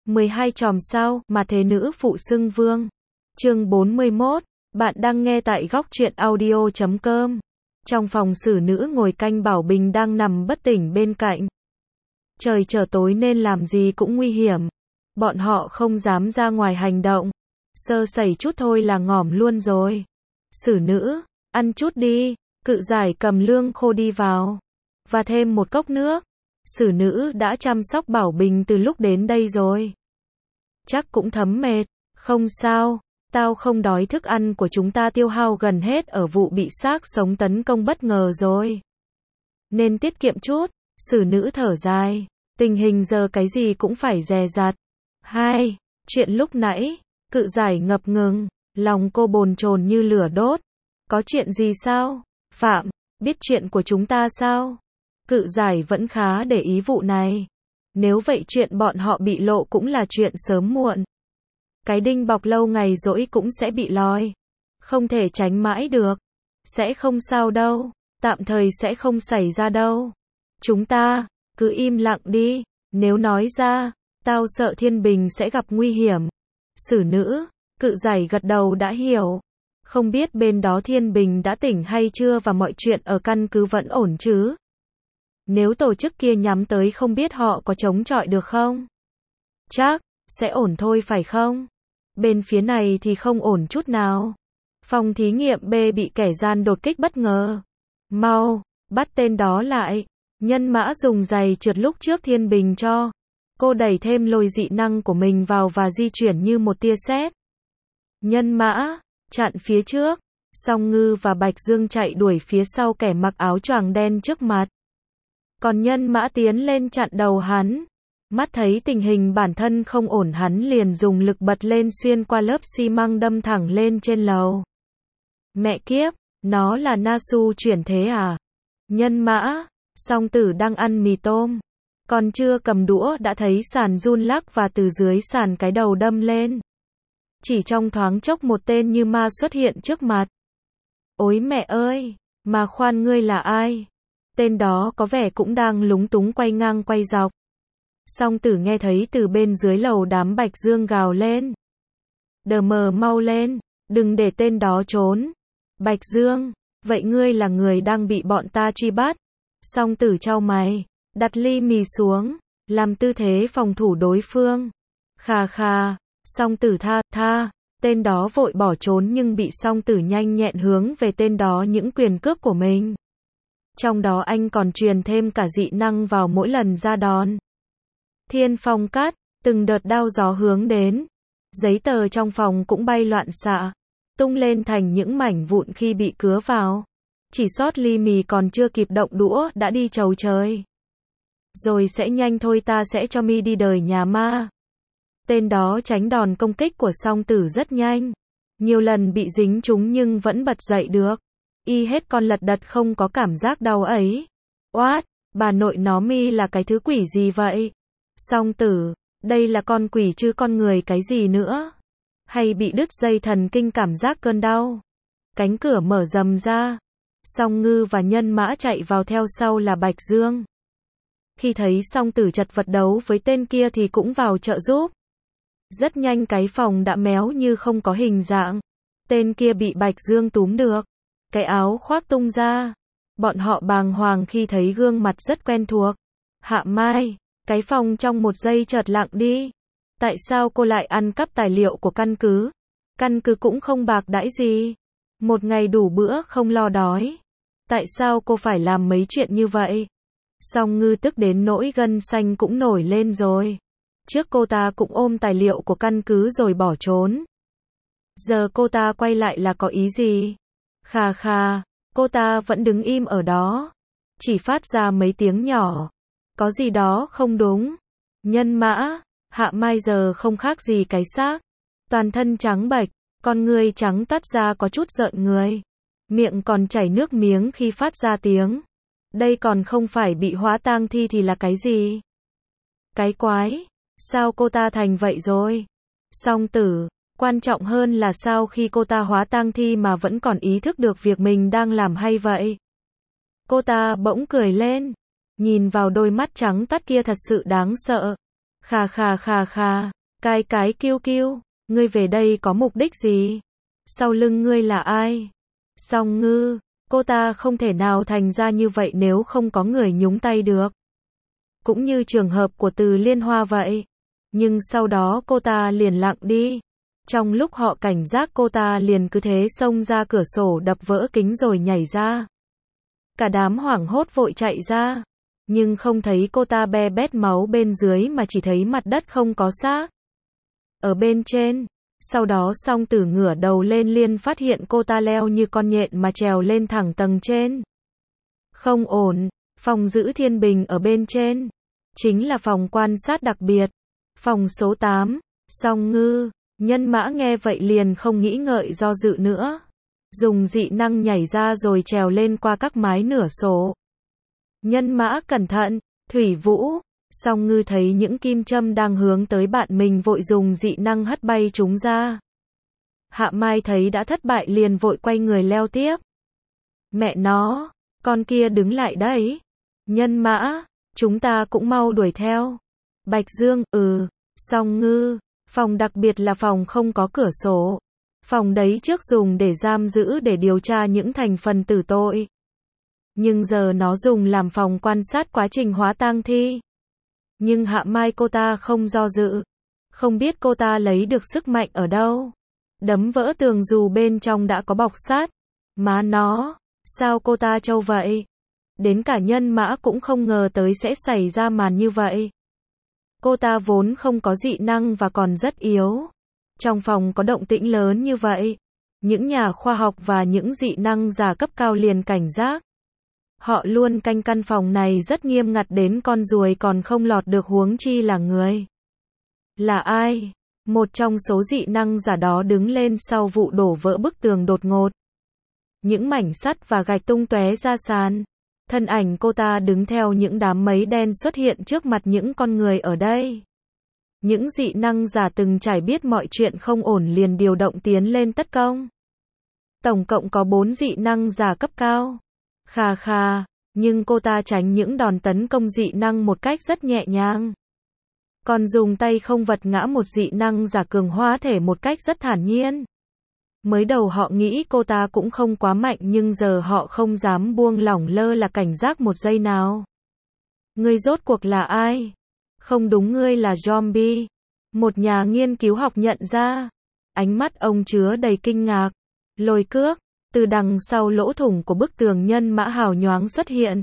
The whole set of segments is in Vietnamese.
12 chòm sao mà thế nữ phụ xưng vương. Chương 41. Bạn đang nghe tại góc truyện audio.com. Trong phòng xử nữ ngồi canh Bảo Bình đang nằm bất tỉnh bên cạnh. Trời trở tối nên làm gì cũng nguy hiểm. Bọn họ không dám ra ngoài hành động. Sơ sẩy chút thôi là ngỏm luôn rồi. Xử nữ, ăn chút đi. Cự giải cầm lương khô đi vào. Và thêm một cốc nước. Xử nữ đã chăm sóc Bảo Bình từ lúc đến đây rồi. Chắc cũng thấm mệt. Không sao, tao không đói, thức ăn của chúng ta tiêu hao gần hết ở vụ bị xác sống tấn công bất ngờ rồi. Nên tiết kiệm chút. Xử nữ thở dài. Tình hình giờ cái gì cũng phải dè dặt. Chuyện lúc nãy, cự giải ngập ngừng, lòng cô bồn chồn như lửa đốt. Có chuyện gì sao? Phạm, biết chuyện của chúng ta sao? Cự giải vẫn khá để ý vụ này. Nếu vậy chuyện bọn họ bị lộ cũng là chuyện sớm muộn. Cái đinh bọc lâu ngày dỗi cũng sẽ bị lòi. Không thể tránh mãi được. Sẽ không sao đâu. Tạm thời sẽ không xảy ra đâu. Chúng ta, cứ im lặng đi. Nếu nói ra, tao sợ Thiên Bình sẽ gặp nguy hiểm. Xử nữ, cự giải gật đầu đã hiểu. Không biết bên đó Thiên Bình đã tỉnh hay chưa và mọi chuyện ở căn cứ vẫn ổn chứ? Nếu tổ chức kia nhắm tới không biết họ có chống chọi được không? Chắc, sẽ ổn thôi phải không? Bên phía này thì không ổn chút nào. Phòng thí nghiệm B bị kẻ gian đột kích bất ngờ. Mau, bắt tên đó lại. Nhân mã dùng giày trượt lúc trước Thiên Bình cho. Cô đẩy thêm lôi dị năng của mình vào và di chuyển như một tia sét. Nhân mã, chặn phía trước. Song Ngư và Bạch Dương chạy đuổi phía sau kẻ mặc áo choàng đen trước mặt. Còn nhân mã tiến lên chặn đầu hắn. Mắt thấy tình hình bản thân không ổn, hắn liền dùng lực bật lên xuyên qua lớp xi măng đâm thẳng lên trên lầu. Mẹ kiếp, nó là Nasu chuyển thế à? Nhân mã, song tử đang ăn mì tôm. Còn chưa cầm đũa đã thấy sàn run lắc và từ dưới sàn cái đầu đâm lên. Chỉ trong thoáng chốc một tên như ma xuất hiện trước mặt. Ôi mẹ ơi, mà khoan, ngươi là ai? Tên đó có vẻ cũng đang lúng túng quay ngang quay dọc. Song tử nghe thấy từ bên dưới lầu đám Bạch Dương gào lên. Đờ mờ mau lên, đừng để tên đó trốn. Bạch Dương, vậy ngươi là người đang bị bọn ta truy bắt? Song tử chau mày, đặt ly mì xuống, làm tư thế phòng thủ đối phương. Khà khà, song tử tha. Tên đó vội bỏ trốn nhưng bị song tử nhanh nhẹn hướng về tên đó những quyền cước của mình. Trong đó anh còn truyền thêm cả dị năng vào mỗi lần ra đòn. Thiên phong cát, từng đợt đao gió hướng đến. Giấy tờ trong phòng cũng bay loạn xạ, tung lên thành những mảnh vụn khi bị cứa vào. Chỉ sót ly mì còn chưa kịp động đũa đã đi chầu trời. Rồi sẽ nhanh thôi, ta sẽ cho mi đi đời nhà ma. Tên đó tránh đòn công kích của song tử rất nhanh. Nhiều lần bị dính trúng nhưng vẫn bật dậy được. Y hết con lật đật không có cảm giác đau ấy. Oát, bà nội nó, mi là cái thứ quỷ gì vậy? Song tử, đây là con quỷ chứ con người cái gì nữa? Hay bị đứt dây thần kinh cảm giác cơn đau? Cánh cửa mở rầm ra. Song Ngư và nhân mã chạy vào, theo sau là Bạch Dương. Khi thấy song tử chật vật đấu với tên kia thì cũng vào trợ giúp. Rất nhanh cái phòng đã méo như không có hình dạng. Tên kia bị Bạch Dương túm được. Cái áo khoác tung ra. Bọn họ bàng hoàng khi thấy gương mặt rất quen thuộc. Hạ Mai, cái phòng trong một giây chợt lặng đi. Tại sao cô lại ăn cắp tài liệu của căn cứ? Căn cứ cũng không bạc đãi gì. Một ngày đủ bữa không lo đói. Tại sao cô phải làm mấy chuyện như vậy? Song Ngư tức đến nỗi gân xanh cũng nổi lên rồi. Trước cô ta cũng ôm tài liệu của căn cứ rồi bỏ trốn. Giờ cô ta quay lại là có ý gì? Khà khà, cô ta vẫn đứng im ở đó. Chỉ phát ra mấy tiếng nhỏ. Có gì đó không đúng. Nhân mã, Hạ Mai giờ không khác gì cái xác. Toàn thân trắng bệch, con người trắng toát ra có chút rợn người. Miệng còn chảy nước miếng khi phát ra tiếng. Đây còn không phải bị hóa tang thi thì là cái gì? Cái quái, sao cô ta thành vậy rồi? Song tử, quan trọng hơn là sao khi cô ta hóa tang thi mà vẫn còn ý thức được việc mình đang làm hay vậy? Cô ta bỗng cười lên. Nhìn vào đôi mắt trắng toát kia thật sự đáng sợ. Khà khà khà khà. Cái kiêu kiêu, ngươi về đây có mục đích gì? Sau lưng ngươi là ai? Song Ngư, cô ta không thể nào thành ra như vậy nếu không có người nhúng tay được. Cũng như trường hợp của Từ Liên Hoa vậy. Nhưng sau đó cô ta liền lặng đi. Trong lúc họ cảnh giác cô ta liền cứ thế xông ra cửa sổ đập vỡ kính rồi nhảy ra. Cả đám hoảng hốt vội chạy ra. Nhưng không thấy cô ta be bét máu bên dưới mà chỉ thấy mặt đất không có xác. Ở bên trên. Sau đó Song Tử ngửa đầu lên liền phát hiện cô ta leo như con nhện mà trèo lên thẳng tầng trên. Không ổn, phòng giữ thiên bình ở bên trên. Chính là phòng quan sát đặc biệt. Phòng số 8, Song Ngư. Nhân Mã nghe vậy liền không nghĩ ngợi do dự nữa. Dùng dị năng nhảy ra rồi trèo lên qua các mái nửa sổ. Nhân Mã cẩn thận, Thủy Vũ. Song Ngư thấy những kim châm đang hướng tới bạn mình vội dùng dị năng hất bay chúng ra. Hạ Mai thấy đã thất bại liền vội quay người leo tiếp. Mẹ nó, con kia đứng lại đấy. Nhân Mã, chúng ta cũng mau đuổi theo. Bạch Dương, Song Ngư, phòng đặc biệt là phòng không có cửa sổ. Phòng đấy trước dùng để giam giữ để điều tra những thành phần tử tội. Nhưng giờ nó dùng làm phòng quan sát quá trình hóa tang thi. Nhưng Hạ Mai cô ta không do dự. Không biết cô ta lấy được sức mạnh ở đâu. Đấm vỡ tường dù bên trong đã có bọc sắt. Má nó, sao cô ta trâu vậy? Đến cả Nhân Mã cũng không ngờ tới sẽ xảy ra màn như vậy. Cô ta vốn không có dị năng và còn rất yếu. Trong phòng có động tĩnh lớn như vậy. Những nhà khoa học và những dị năng giả cấp cao liền cảnh giác. Họ luôn canh căn phòng này rất nghiêm ngặt đến con ruồi còn không lọt được huống chi là người. Là ai? Một trong số dị năng giả đó đứng lên sau vụ đổ vỡ bức tường đột ngột. Những mảnh sắt và gạch tung tóe ra sàn. Thân ảnh cô ta đứng theo những đám mây đen xuất hiện trước mặt những con người ở đây. Những dị năng giả từng trải biết mọi chuyện không ổn liền điều động tiến lên tấn công. Tổng cộng có 4 dị năng giả cấp cao. Khà khà, nhưng cô ta tránh những đòn tấn công dị năng một cách rất nhẹ nhàng. Còn dùng tay không vật ngã một dị năng giả cường hóa thể một cách rất thản nhiên. Mới đầu họ nghĩ cô ta cũng không quá mạnh nhưng giờ họ không dám buông lỏng lơ là cảnh giác một giây nào. Ngươi rốt cuộc là ai? Không đúng, ngươi là zombie. Một nhà nghiên cứu học nhận ra. Ánh mắt ông chứa đầy kinh ngạc. Lôi cước. Từ đằng sau lỗ thủng của bức tường Nhân Mã hào nhoáng xuất hiện.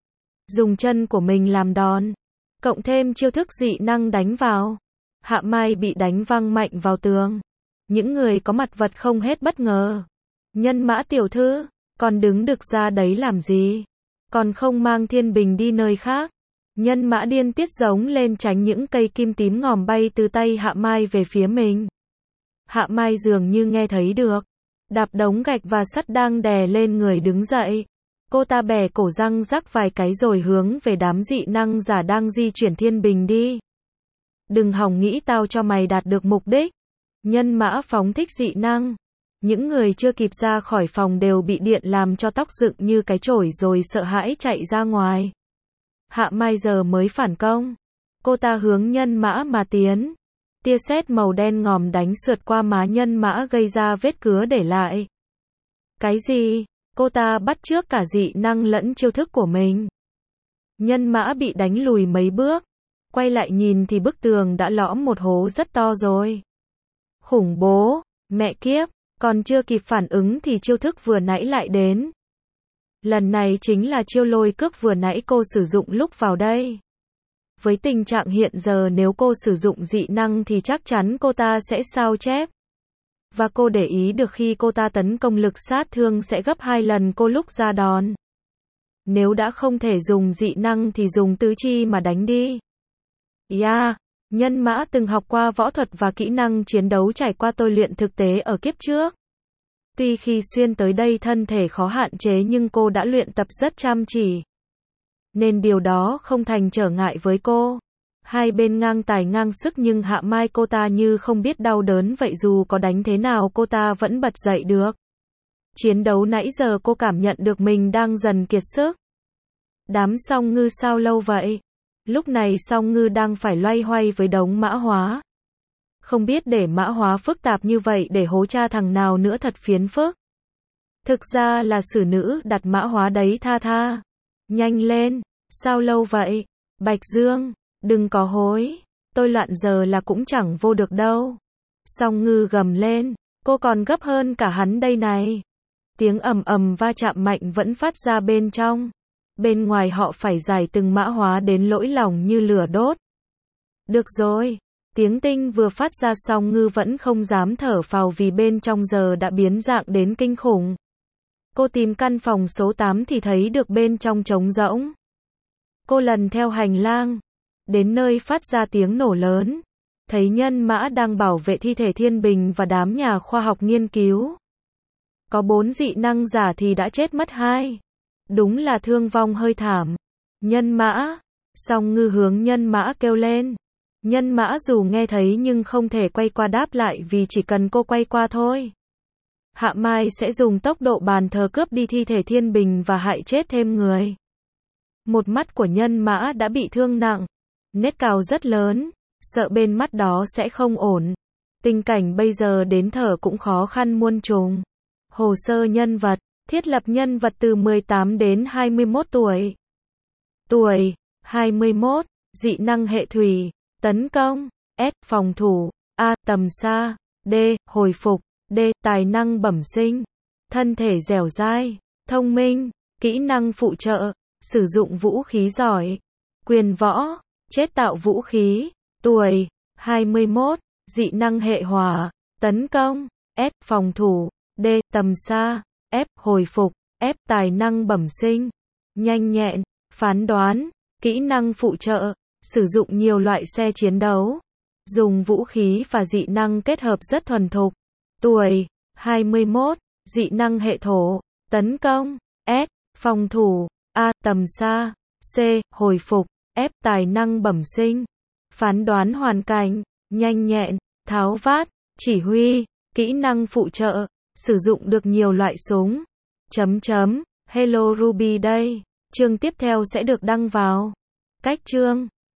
Dùng chân của mình làm đòn. Cộng thêm chiêu thức dị năng đánh vào. Hạ Mai bị đánh văng mạnh vào tường. Những người có mặt vật không hết bất ngờ. Nhân Mã tiểu thư, còn đứng được ra đấy làm gì? Còn không mang thiên bình đi nơi khác. Nhân Mã điên tiết giống lên tránh những cây kim tím ngòm bay từ tay Hạ Mai về phía mình. Hạ Mai dường như nghe thấy được. Đạp đống gạch và sắt đang đè lên người đứng dậy. Cô ta bẻ cổ răng rắc vài cái rồi hướng về đám dị năng giả đang di chuyển thiên bình đi. Đừng hòng nghĩ tao cho mày đạt được mục đích. Nhân Mã phóng thích dị năng. Những người chưa kịp ra khỏi phòng đều bị điện làm cho tóc dựng như cái chổi rồi sợ hãi chạy ra ngoài. Hạ Mai giờ mới phản công. Cô ta hướng Nhân Mã mà tiến. Tia sét màu đen ngòm đánh sượt qua má Nhân Mã gây ra vết cứa để lại. Cái gì? Cô ta bắt chước cả dị năng lẫn chiêu thức của mình. Nhân Mã bị đánh lùi mấy bước. Quay lại nhìn thì bức tường đã lõm một hố rất to rồi. Khủng bố, mẹ kiếp, còn chưa kịp phản ứng thì chiêu thức vừa nãy lại đến. Lần này chính là chiêu lôi cước vừa nãy cô sử dụng lúc vào đây. Với tình trạng hiện giờ nếu cô sử dụng dị năng thì chắc chắn cô ta sẽ sao chép. Và cô để ý được khi cô ta tấn công lực sát thương sẽ gấp 2 lần cô lúc ra đòn. Nếu đã không thể dùng dị năng thì dùng tứ chi mà đánh đi. Nhân Mã từng học qua võ thuật và kỹ năng chiến đấu trải qua tôi luyện thực tế ở kiếp trước. Tuy khi xuyên tới đây thân thể khó hạn chế nhưng cô đã luyện tập rất chăm chỉ. Nên điều đó không thành trở ngại với cô. Hai bên ngang tài ngang sức nhưng Hạ Mai cô ta như không biết đau đớn vậy dù có đánh thế nào cô ta vẫn bật dậy được. Chiến đấu nãy giờ cô cảm nhận được mình đang dần kiệt sức. Đám Song Ngư sao lâu vậy? Lúc này Song Ngư đang phải loay hoay với đống mã hóa. Không biết để mã hóa phức tạp như vậy để hố cha thằng nào nữa thật phiền phức. Thực ra là sử nữ đặt mã hóa đấy tha tha. Nhanh lên, sao lâu vậy? Bạch Dương, đừng có hối. Tôi loạn giờ là cũng chẳng vô được đâu. Song Ngư gầm lên, cô còn gấp hơn cả hắn đây này. Tiếng ầm ầm va chạm mạnh vẫn phát ra bên trong. Bên ngoài họ phải giải từng mã hóa đến lỗi lòng như lửa đốt. Được rồi. Tiếng tinh vừa phát ra Song Ngư vẫn không dám thở phào vì bên trong giờ đã biến dạng đến kinh khủng. Cô tìm căn phòng số 8 thì thấy được bên trong trống rỗng. Cô lần theo hành lang, đến nơi phát ra tiếng nổ lớn. Thấy nhân mã đang bảo vệ thi thể Thiên Bình và đám nhà khoa học nghiên cứu. Có 4 dị năng giả thì đã chết mất 2. Đúng là thương vong hơi thảm. Nhân mã. Song Ngư hướng nhân mã kêu lên. Nhân mã dù nghe thấy nhưng không thể quay qua đáp lại vì chỉ cần cô quay qua thôi. Hạ Mai sẽ dùng tốc độ bàn thờ cướp đi thi thể Thiên Bình và hại chết thêm người. Một mắt của nhân mã đã bị thương nặng. Nết cào rất lớn. Sợ bên mắt đó sẽ không ổn. Tình cảnh bây giờ đến thở cũng khó khăn muôn trùng. Hồ sơ nhân vật. Thiết lập nhân vật từ 18 đến 21 tuổi. Tuổi 21. Dị năng hệ thủy. Tấn công. S. Phòng thủ. A. Tầm xa. D. Hồi phục. D. Tài năng bẩm sinh. Thân thể dẻo dai. Thông minh. Kỹ năng phụ trợ. Sử dụng vũ khí giỏi. Quyền võ. Chế tạo vũ khí. Tuổi 21. Dị năng hệ hỏa. Tấn công. S. Phòng thủ. D. Tầm xa. F. Hồi phục. F. Tài năng bẩm sinh. Nhanh nhẹn. Phán đoán. Kỹ năng phụ trợ. Sử dụng nhiều loại xe chiến đấu. Dùng vũ khí và dị năng kết hợp rất thuần thục. Tuổi 21. Dị năng hệ thổ. Tấn công. S. Phòng thủ. A. Tầm xa. C. Hồi phục. F. Tài năng bẩm sinh. Phán đoán hoàn cảnh. Nhanh nhẹn. Tháo vát. Chỉ huy. Kỹ năng phụ trợ. Sử dụng được nhiều loại súng. Hello Ruby đây. Chương tiếp theo sẽ được đăng vào. Cách chương